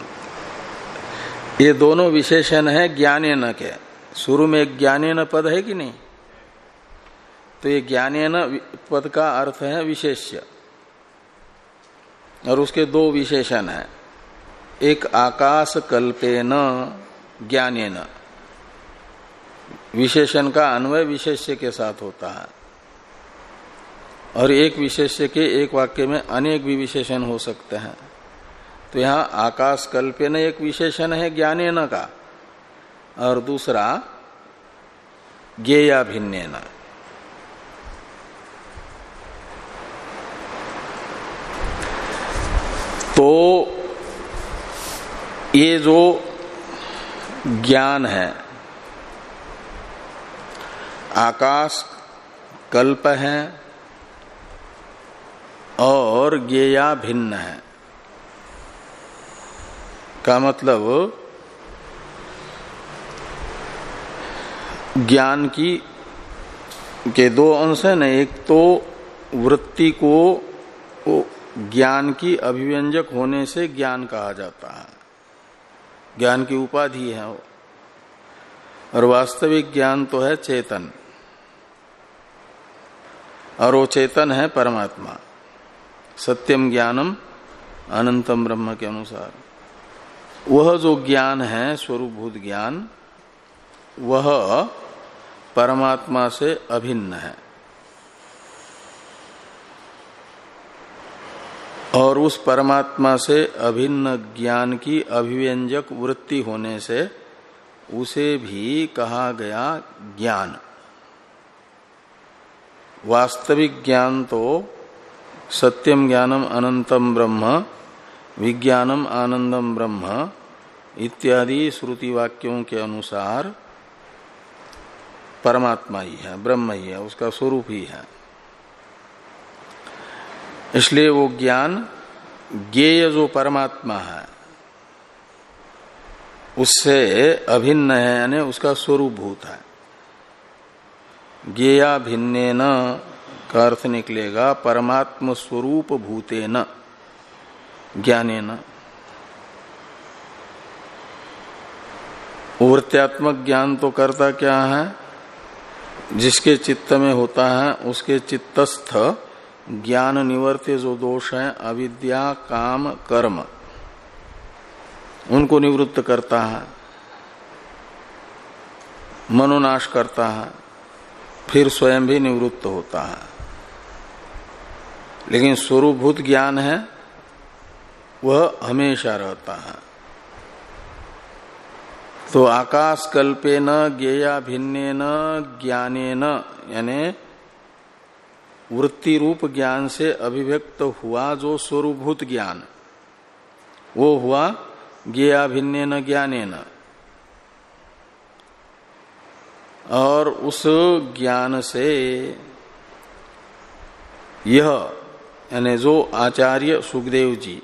ये दोनों विशेषण है ज्ञानेन के। शुरू में एक ज्ञानेन पद है कि नहीं? तो ये ज्ञानेन पद का अर्थ है विशेष्य, और उसके दो विशेषण है। एक आकाश कल्पेन ज्ञानेन, विशेषण का अन्वय विशेष्य के साथ होता है। और एक विशेष्य के एक वाक्य में अनेक भी विशेषण हो सकते हैं। तो यहाँ आकाश कल्पेन एक विशेषण है ज्ञानेन का, और दूसरा ज्ञेया भिन्नेन। तो ये जो ज्ञान है आकाश कल्प है और ज्ञेया भिन्न है, का मतलब ज्ञान की के दो अंश है न, एक तो वृत्ति को ज्ञान की अभिव्यंजक होने से ज्ञान कहा जाता है, ज्ञान की उपाधि है वो, और वास्तविक ज्ञान तो है चेतन, और वो चेतन है परमात्मा। सत्यम ज्ञानम अनंतम ब्रह्म के अनुसार वह जो ज्ञान है स्वरूपभूत ज्ञान, वह परमात्मा से अभिन्न है, और उस परमात्मा से अभिन्न ज्ञान की अभिव्यंजक वृत्ति होने से उसे भी कहा गया ज्ञान। वास्तविक ज्ञान तो सत्यम ज्ञानम अनंतम ब्रह्म, विज्ञानम आनंदम ब्रह्म इत्यादि श्रुति वाक्यों के अनुसार परमात्मा ही है, ब्रह्म ही है, उसका स्वरूप ही है। इसलिए वो ज्ञान ज्ञेय जो परमात्मा है उससे अभिन्न है, यानी उसका स्वरूप भूत है। ज्ञेया भिन्नेन का अर्थ निकलेगा परमात्म स्वरूप भूतेन ज्ञानेन। वृत्त्यात्मक ज्ञान तो करता क्या है, जिसके चित्त में होता है उसके चित्तस्थ ज्ञान निवर्त्य जो दोष है अविद्या काम कर्म, उनको निवृत्त करता है, मनोनाश करता है, फिर स्वयं भी निवृत्त होता है। लेकिन स्वरूपभूत ज्ञान है वह हमेशा रहता है। तो आकाश कल्पेन ज्ञेया भिन्नेन ज्ञानेन, यानी वृत्ति रूप ज्ञान से अभिव्यक्त हुआ जो स्वरूपभूत ज्ञान, वो हुआ ज्ञेया भिन्नेन ज्ञानेन। और उस ज्ञान से यह, यानी जो आचार्य सुखदेव जी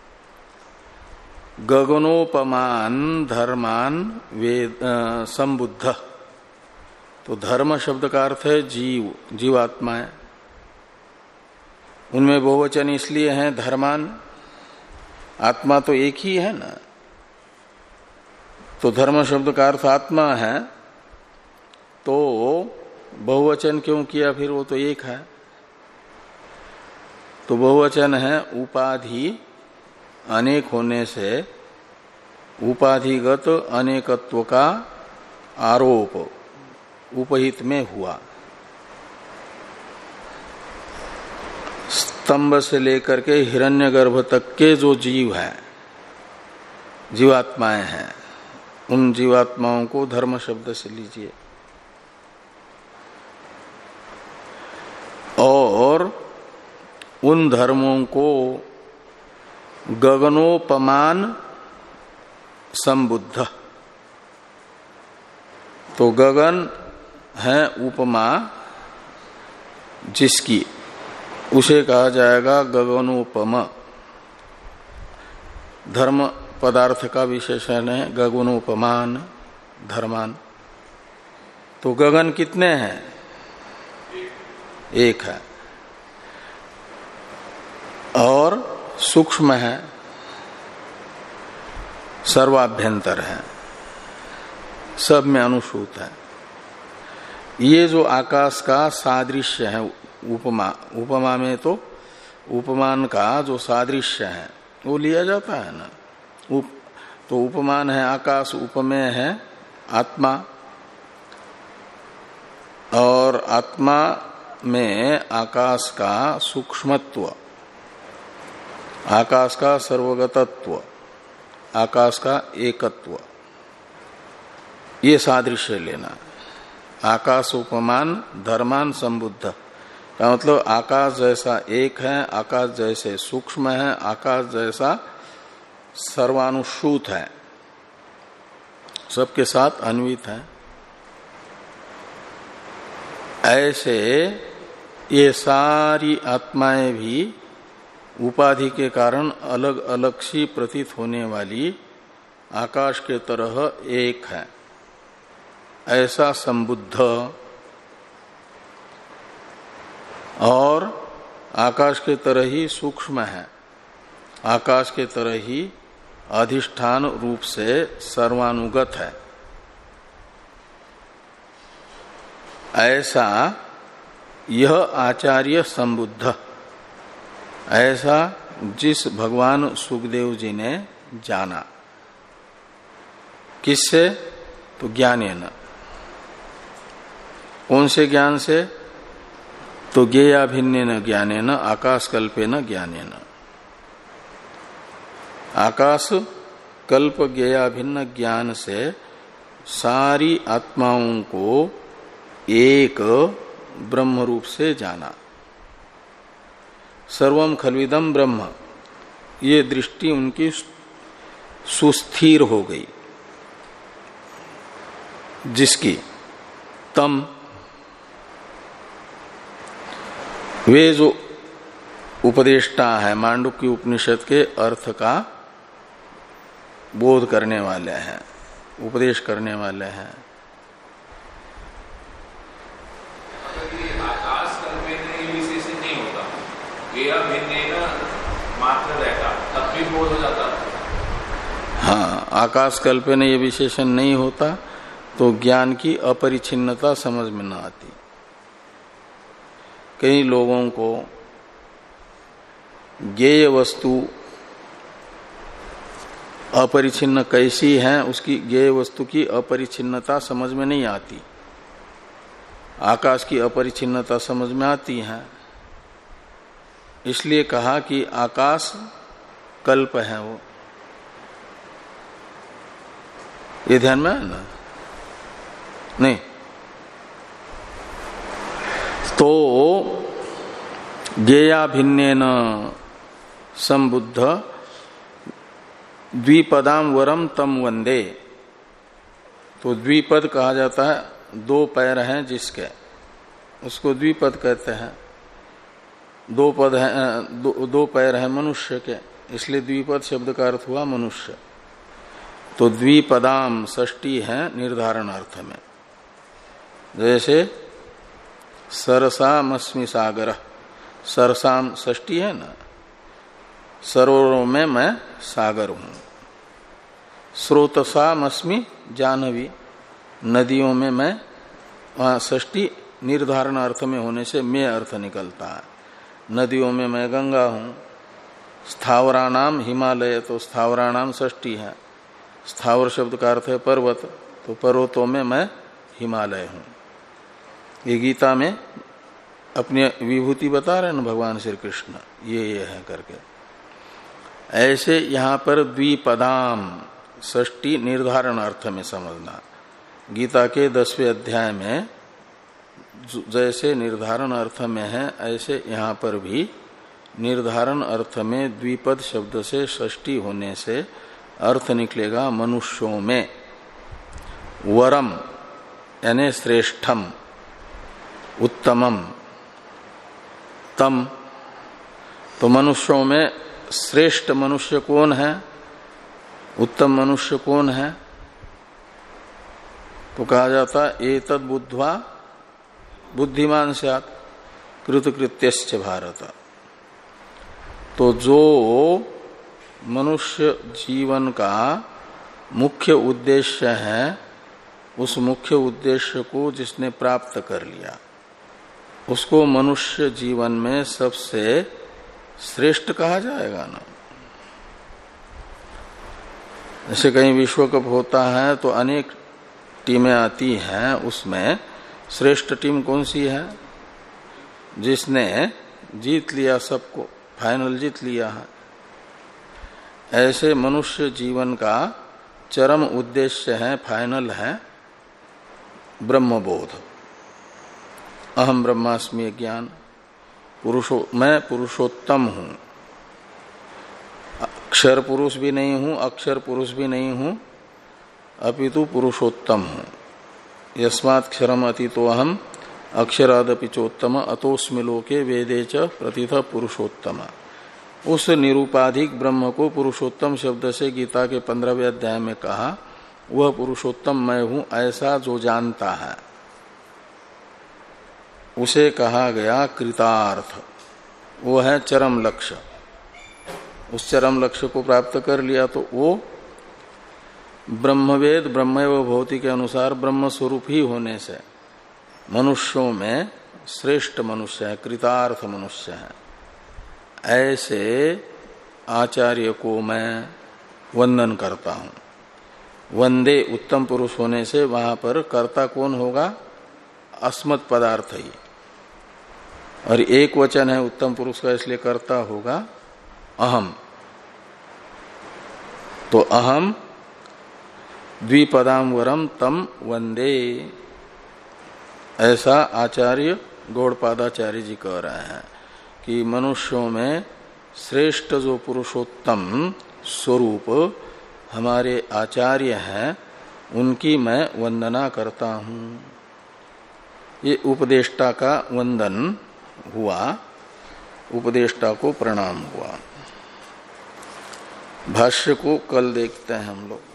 गगनोपमान धर्मान वेद संबुद्ध, तो धर्म शब्द का अर्थ है जीव, जीवात्मा है। उनमें बहुवचन इसलिए है धर्मान, आत्मा तो एक ही है ना, तो धर्म शब्द का अर्थ आत्मा है, तो बहुवचन क्यों किया, फिर वो तो एक है। तो बहुवचन है उपाधि अनेक होने से उपाधिगत अनेकत्व का आरोप उपहित में हुआ। स्तंभ से लेकर के हिरण्यगर्भ तक के जो जीव है, जीवात्माएं हैं, उन जीवात्माओं को धर्म शब्द से लीजिए। और उन धर्मों को गगनोपमान संबुद्ध, तो गगन है उपमा जिसकी, उसे कहा जाएगा गगनोपम। धर्म पदार्थ का विशेषण है गगनोपमान धर्मान। तो गगन कितने हैं, एक है, और सूक्ष्म है, सर्वाभ्यंतर है, सब में अनुसूत है। ये जो आकाश का सादृश्य है उपमा, उपमा में तो उपमान का जो सादृश्य है वो लिया जाता है ना। उप, तो उपमान है आकाश, उपमेय है आत्मा, और आत्मा में आकाश का सूक्ष्मत्व, आकाश का सर्वगतत्व, आकाश का एकत्व, ये सादृश्य लेना। आकाश उपमान धर्मान संबुद्ध का मतलब आकाश जैसा एक है, आकाश जैसे सूक्ष्म है, आकाश जैसा सर्वानुसूत है, सबके साथ अन्वित है। ऐसे ये सारी आत्माएं भी उपाधि के कारण अलग अलग सी प्रतीत होने वाली आकाश के तरह एक है। ऐसा संबुद्ध और आकाश के तरह ही सूक्ष्म है, आकाश के तरह ही अधिष्ठान रूप से सर्वानुगत है, ऐसा यह आचार्य संबुद्ध, ऐसा जिस भगवान सुखदेव जी ने जाना। किससे? तो ज्ञानेन। कौन से ज्ञान से? तो ज्ञेयाभिन्नेन ज्ञानेन आकाश कल्पेन ज्ञानेन। आकाश कल्प ज्ञेयाभिन्न ज्ञान से सारी आत्माओं को एक ब्रह्म रूप से जाना। सर्वम खल्विदम ब्रह्म, ये दृष्टि उनकी सुस्थिर हो गई, जिसकी तम वे जो उपदेष्टा है, मांडुक्य उपनिषद के अर्थ का बोध करने वाले हैं, उपदेश करने वाले हैं। आकाश कल्पेन विशेषण नहीं होता, मात्र रहता तब भी बोध हो जाता। हाँ, आकाश कल्पेन ये विशेषण नहीं होता तो ज्ञान की अपरिछिन्नता समझ में न आती। कई लोगों को ज्ञेय वस्तु अपरिछिन्न कैसी है, उसकी ज्ञेय वस्तु की अपरिछिन्नता समझ में नहीं आती। आकाश की अपरिछिन्नता समझ में आती है, इसलिए कहा कि आकाश कल्प है। वो ये ध्यान में है ना? नहीं तो ज्ञेयाभिन्नेन संबुद्ध द्विपदाम वरम तम वंदे। तो द्विपद कहा जाता है, दो पैर हैं जिसके, उसको द्विपद कहते हैं। दो पद हैं, दो, दो पैर हैं मनुष्य के, इसलिए द्विपद शब्द का अर्थ हुआ मनुष्य। तो द्विपदाम षष्ठी है निर्धारण अर्थ में, जैसे सरसामस्मि सागर, सरसाम षष्ठी है ना, सरोवरों में मैं सागर हूं। स्रोतसामस्मि जाह्नवी, नदियों में मैं, वहां षष्ठी निर्धारण अर्थ में होने से मैं अर्थ निकलता है। नदियों में मैं गंगा हूं। स्थावराणाम हिमालय, तो स्थावराणाम षष्ठी है। स्थावर शब्द का अर्थ है पर्वत, तो पर्वतों में मैं हिमालय हूं। ये गीता में अपनी विभूति बता रहे हैं भगवान श्री कृष्ण, ये ये है करके। ऐसे यहां पर द्विपदाम षष्ठी निर्धारण अर्थ में समझना। गीता के दसवें अध्याय में जैसे निर्धारण अर्थ में है, ऐसे यहां पर भी निर्धारण अर्थ में द्विपद शब्द से षष्ठी होने से अर्थ निकलेगा मनुष्यों में वरम यानी श्रेष्ठम, उत्तमम, तम। तो मनुष्यों में श्रेष्ठ मनुष्य कौन है, उत्तम मनुष्य कौन है? तो कहा जाता एतद् बुद्ध्वा बुद्धिमान स्यात् कृतकृत्यश्च भारत। तो जो मनुष्य जीवन का मुख्य उद्देश्य है, उस मुख्य उद्देश्य को जिसने प्राप्त कर लिया, उसको मनुष्य जीवन में सबसे श्रेष्ठ कहा जाएगा ना। जैसे कहीं विश्व कप होता है तो अनेक टीमें आती हैं, उसमें श्रेष्ठ टीम कौन सी है? जिसने जीत लिया सबको, फाइनल जीत लिया है। ऐसे मनुष्य जीवन का चरम उद्देश्य है, फाइनल है ब्रह्मबोध। अहम ब्रह्मास्मि ज्ञान, पुरुषो मैं पुरुषोत्तम हूं। अक्षर पुरुष भी नहीं हूं, अक्षर पुरुष भी नहीं हूं, अपितु पुरुषोत्तम हूं। यस्मात् क्षरम अतितो अहम अक्षरादपि चोत्तम अतोस्मि लोके वेदे च प्रतिथ पुरुषोत्तम। उस निरूपाधिक ब्रह्म को पुरुषोत्तम शब्द से गीता के पंद्रहवें अध्याय में कहा, वह पुरुषोत्तम मैं हूं ऐसा जो जानता है उसे कहा गया कृतार्थ। वो है चरम लक्ष्य। उस चरम लक्ष्य को प्राप्त कर लिया तो वो ब्रह्मवेद ब्रह्मैव भवति के अनुसार ब्रह्म स्वरूप ही होने से मनुष्यों में श्रेष्ठ मनुष्य है, कृतार्थ मनुष्य है। ऐसे आचार्य को मैं वंदन करता हूं। वंदे उत्तम पुरुष होने से वहां पर कर्ता कौन होगा? अस्मत् पदार्थ ही। और एक वचन है उत्तम पुरुष का, इसलिए कर्ता होगा अहम। तो अहम द्विपदाम वरम तम वंदे, ऐसा आचार्य गौड़पादाचार्य जी कह रहे हैं कि मनुष्यों में श्रेष्ठ जो पुरुषोत्तम स्वरूप हमारे आचार्य हैं उनकी मैं वंदना करता हूं। ये उपदेष्टा का वंदन हुआ, उपदेष्टा को प्रणाम हुआ। भाष्य को कल देखते हैं हम लोग।